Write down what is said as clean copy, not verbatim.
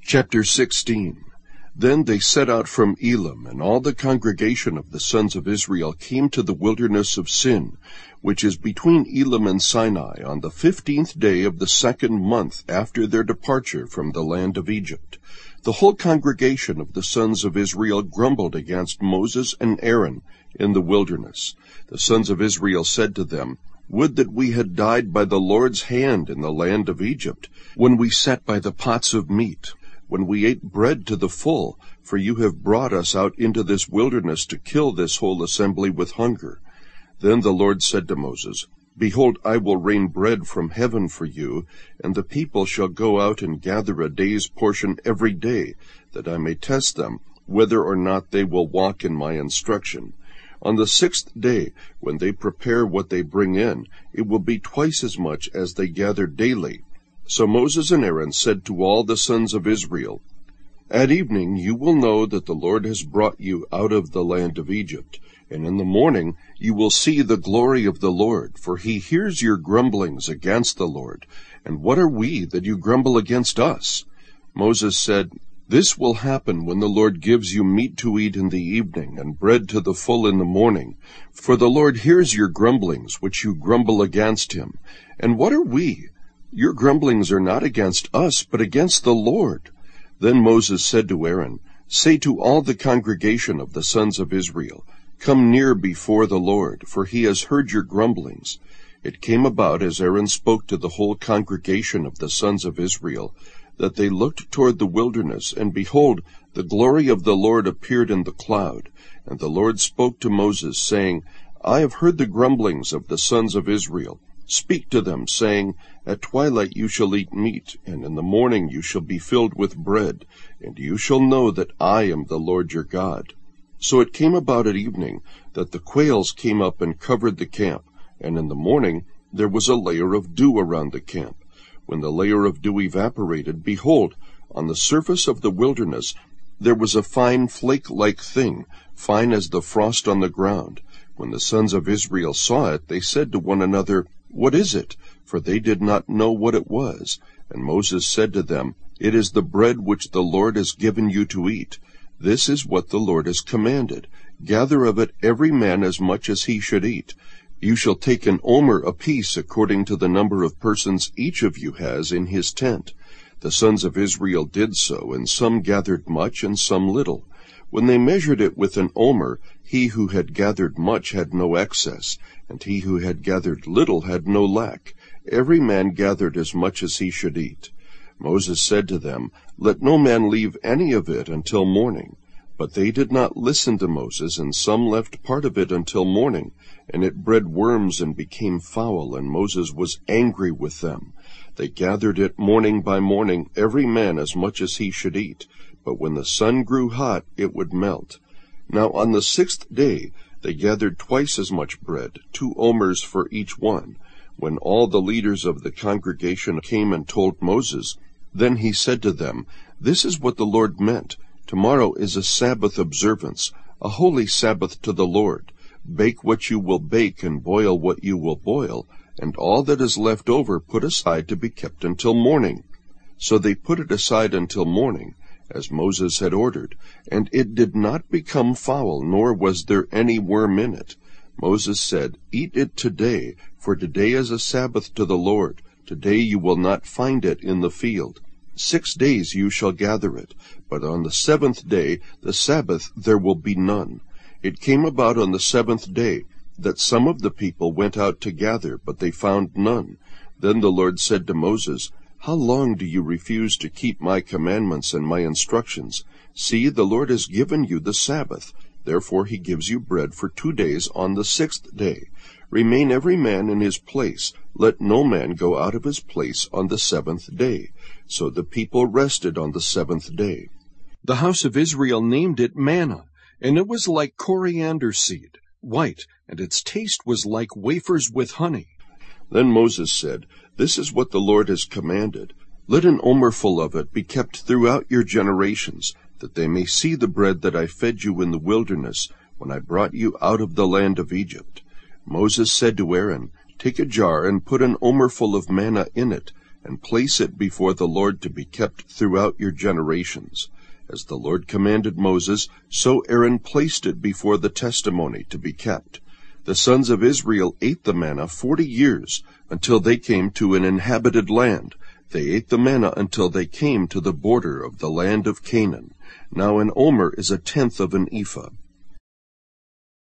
Chapter 16. Then they set out from Elim, and all the congregation of the sons of Israel came to the wilderness of Sin, which is between Elim and Sinai, on the 15th day of the 2nd month after their departure from the land of Egypt. The whole congregation of the sons of Israel grumbled against Moses and Aaron in the wilderness. The sons of Israel said to them, "Would that we had died by the Lord's hand in the land of Egypt, when we sat by the pots of meat, when we ate bread to the full, for you have brought us out into this wilderness to kill this whole assembly with hunger." Then the Lord said to Moses, "Behold, I will rain bread from heaven for you, and the people shall go out and gather a day's portion every day, that I may test them, whether or not they will walk in my instruction. On the 6th day, when they prepare what they bring in, it will be twice as much as they gather daily." So Moses and Aaron said to all the sons of Israel, "At evening you will know that the Lord has brought you out of the land of Egypt, and in the morning you will see the glory of the Lord, for he hears your grumblings against the Lord. And what are we that you grumble against us?" Moses said, "This will happen when the Lord gives you meat to eat in the evening, and bread to the full in the morning. For the Lord hears your grumblings, which you grumble against him. And what are we? Your grumblings are not against us, but against the Lord." Then Moses said to Aaron, "Say to all the congregation of the sons of Israel, 'Come near before the Lord, for he has heard your grumblings.'" It came about, as Aaron spoke to the whole congregation of the sons of Israel, that they looked toward the wilderness, and behold, the glory of the Lord appeared in the cloud. And the Lord spoke to Moses, saying, "I have heard the grumblings of the sons of Israel. Speak to them, saying, At twilight you shall eat meat, and in the morning you shall be filled with bread, and you shall know that I am the Lord your God." So it came about at evening that the quails came up and covered the camp, and in the morning there was a layer of dew around the camp. When the layer of dew evaporated, behold, on the surface of the wilderness there was a fine flake-like thing, fine as the frost on the ground. When the sons of Israel saw it, they said to one another, "What is it?" For they did not know what it was. And Moses said to them, "It is the bread which the Lord has given you to eat. This is what the Lord has commanded. Gather of it every man as much as he should eat. You shall take an omer apiece according to the number of persons each of you has in his tent." The sons of Israel did so, and some gathered much and some little. When they measured it with an omer, he who had gathered much had no excess, and he who had gathered little had no lack. Every man gathered as much as he should eat. Moses said to them, "Let no man leave any of it until morning." But they did not listen to Moses, and some left part of it until morning, and it bred worms and became foul, and Moses was angry with them. They gathered it morning by morning, every man as much as he should eat, but when the sun grew hot, it would melt. Now on the 6th day they gathered twice as much bread, 2 omers for each one. When all the leaders of the congregation came and told Moses, then he said to them, "This is what the Lord meant. Tomorrow is a Sabbath observance, a holy Sabbath to the Lord. Bake what you will bake and boil what you will boil, and all that is left over put aside to be kept until morning." So they put it aside until morning, as Moses had ordered, and it did not become foul, nor was there any worm in it. Moses said, "Eat it today, for today is a Sabbath to the Lord. Today you will not find it in the field. 6 days you shall gather it, but on the 7th day, the Sabbath, there will be none." It came about on the 7th day that some of the people went out to gather, but they found none. Then the Lord said to Moses, "How long do you refuse to keep my commandments and my instructions? See, the Lord has given you the Sabbath. Therefore he gives you bread for 2 days on the 6th day. Remain every man in his place. Let no man go out of his place on the 7th day." So the people rested on the 7th day. The house of Israel named it manna, and it was like coriander seed, white, and its taste was like wafers with honey. Then Moses said, "This is what the Lord has commanded. Let an omerful of it be kept throughout your generations, that they may see the bread that I fed you in the wilderness, when I brought you out of the land of Egypt." Moses said to Aaron, "Take a jar and put an omerful of manna in it, and place it before the Lord to be kept throughout your generations. As the Lord commanded Moses, so Aaron placed it before the testimony to be kept. The sons of Israel ate the manna 40 years, until they came to an inhabited land. They ate the manna until they came to the border of the land of Canaan. Now an omer is 1/10 of an ephah.